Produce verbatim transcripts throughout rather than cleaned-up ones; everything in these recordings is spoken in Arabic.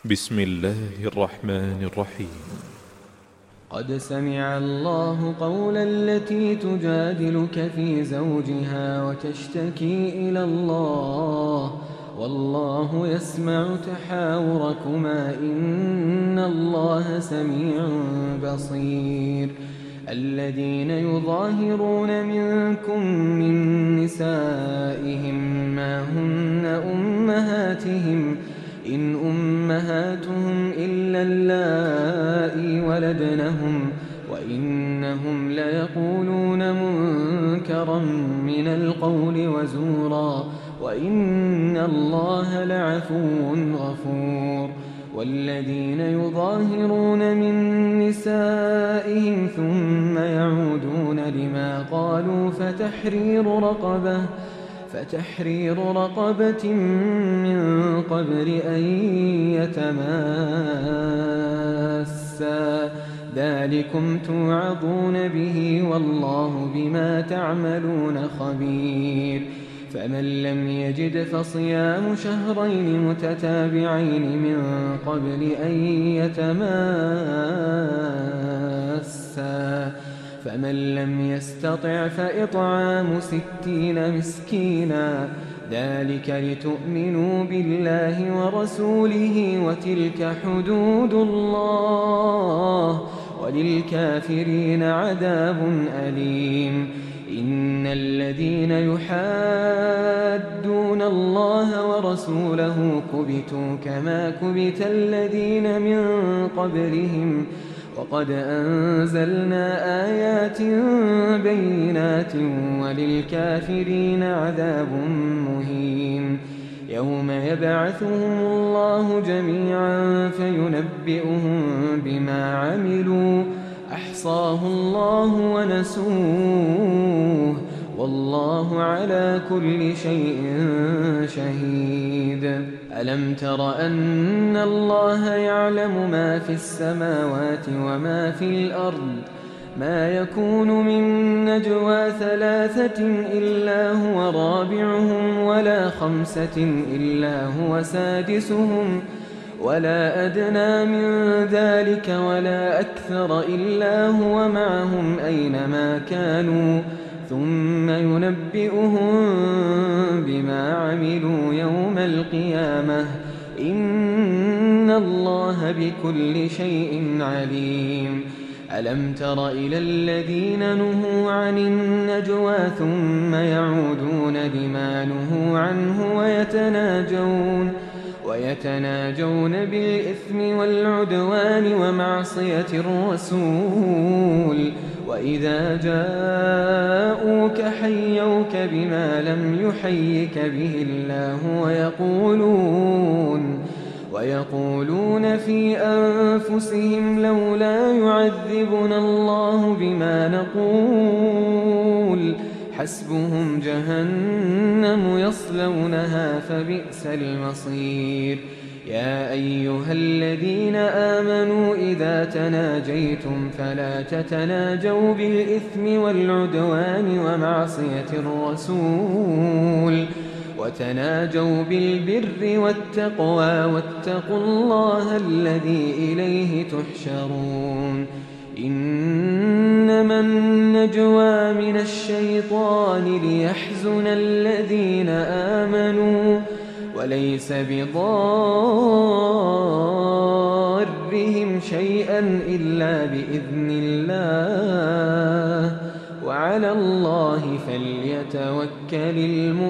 بسم الله الرحمن الرحيم. قد سمع الله قول التي تجادلك في زوجها وتشتكي إلى الله والله يسمع تحاوركما إن الله سميع بصير. الذين يظاهرون منكم من نسائهم ما هن أمهاتهم إن أمهاتهم إلا اللائي ولدنهم وإنهم ليقولون منكرا من القول وزورا وإن الله لعفو غفور. والذين يظاهرون من نسائهم ثم يعودون لما قالوا فتحرير رقبة فتحرير رقبة من قبل أن يتماسا ذلكم توعظون به والله بما تعملون خبير. فمن لم يجد فصيام شهرين متتابعين من قبل أن يتماسا فمن لم يستطع فإطعام ستين مسكينا ذلك لتؤمنوا بالله ورسوله وتلك حدود الله وللكافرين عذاب أليم. إن الذين يحادون الله ورسوله كبتوا كما كبت الذين من قبلهم وقد أنزلنا آيات بينات وللكافرين عذاب مهين. يوم يبعثهم الله جميعا فينبئهم بما عملوا أحصاه الله ونسوه والله على كل شيء شهيد. ألم تر أن الله يعلم ما في السماوات وما في الأرض ما يكون من نجوى ثلاثة إلا هو رابعهم ولا خمسة إلا هو سادسهم ولا أدنى من ذلك ولا أكثر إلا هو معهم أينما كانوا ثم ينبئهم بما عملوا يوم القيامة إن الله بكل شيء عليم. ألم تر إلى الذين نهوا عن النجوى ثم يعودون لما نهوا عنه ويتناجون ويتناجون بالإثم والعدوان ومعصية الرسول وإذا جاءوك حيوك بما لم يحيك به الله ويقولون ويقولون في أنفسهم لولا يعذبنا الله بما نقول حسبهم جهنم يصلونها فبئس المصير. يا أيها الذين آمنوا إذا تناجيتم فلا تتناجوا بالإثم والعدوان ومعصية الرسول وتناجوا بالبر والتقوى واتقوا الله الذي إليه تحشرون. إنما النجوى من الشيطان ليحزن الذين آمنوا وليس بضارهم شيئا إلا بإذن الله وعلى الله فليتوكل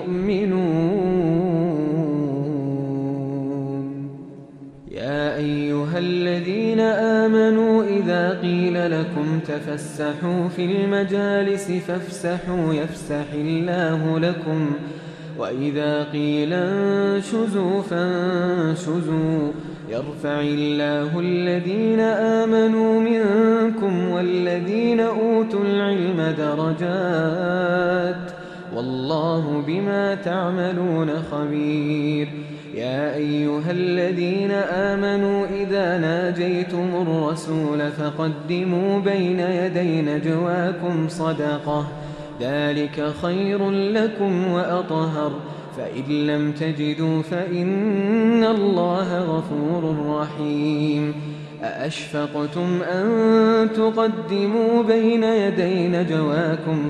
المؤمنون. يا أيها الذين آمنوا إذا قيل لكم تفسحوا في المجالس فافسحوا يفسح الله لكم وإذا قيل انشزوا فانشزوا يرفع الله الذين آمنوا منكم والذين أوتوا العلم درجات والله بما تعملون خبير. يا أيها الذين آمنوا إذا ناجيتم الرسول فقدموا بين يدي نجواكم صدقة ذلك خير لكم وأطهر فإن لم تجدوا فإن الله غفور رحيم أأشفقتم أن تقدموا بين يدي نجواكم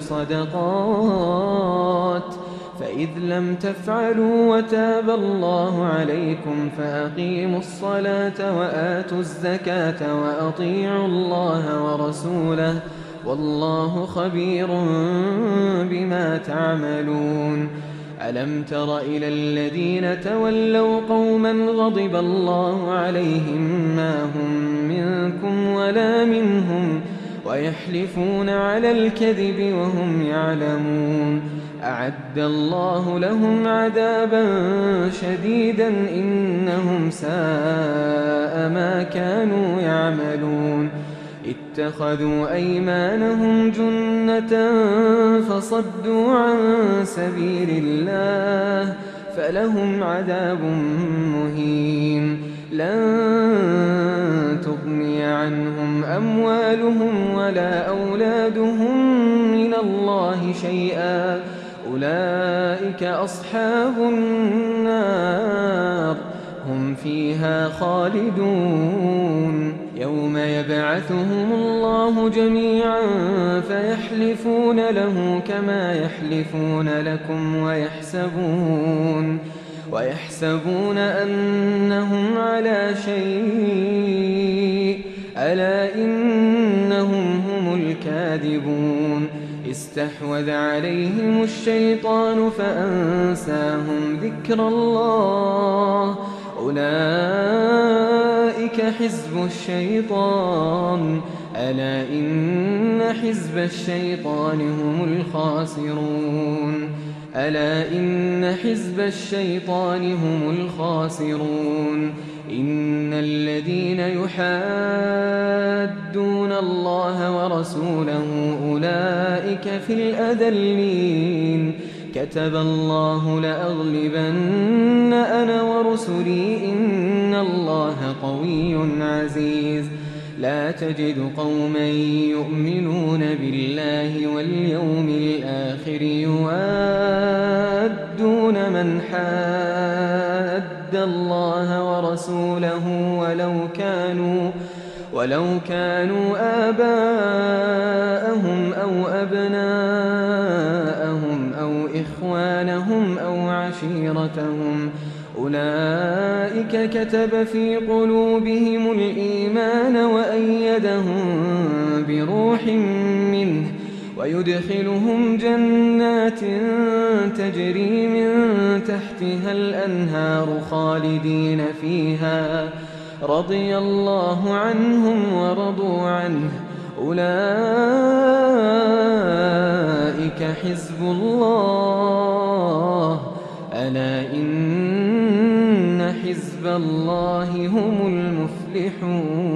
صدقات فإذ لم تفعلوا وتاب الله عليكم فأقيموا الصلاة وآتوا الزكاة وأطيعوا الله ورسوله والله خبير بما تعملون ألم تر إلى الذين تولوا قوما غضب الله عليهم ما هم منكم ولا منهم ويحلفون على الكذب وهم يعلمون أعد الله لهم عذابا شديدا إنهم ساء ما كانوا يعملون اتخذوا أيمانهم جنة فصدوا عن سبيل الله فلهم عذاب مهين لن تغني عنهم أموالهم ولا أولادهم من الله شيئا أولئك أصحاب النار هم فيها خالدون يوم يبعثهم الله جميعا فيحلفون له كما يحلفون لكم ويحسبون ويحسبون أنهم على شيء ألا إنهم هم الكاذبون استحوذ عليهم الشيطان فأنساهم ذكر الله أولئك حزب الشيطان ألا إن حزب الشيطان هم الخاسرون ألا إن حزب الشيطان هم الخاسرون إن الذين يحادون الله ورسوله أولئك في الأذلين كتب الله لأغلبن أنا ورسلي إن الله قوي عزيز لا تجد قوما يؤمنون بالله واليوم الآخر يوادون من حاد الله ورسوله ولو كانوا ولو كانوا آباءهم أو أبناءهم أو إخوانهم أو عشيرتهم أولئك كتب في قلوبهم الإيمان وأيدهم بروح منه ويدخلهم جنات تجري من تحتها الأنهار خالدين فيها رضي الله عنهم ورضوا عنه أولئك حزب الله ألا إن حزب الله هم المفلحون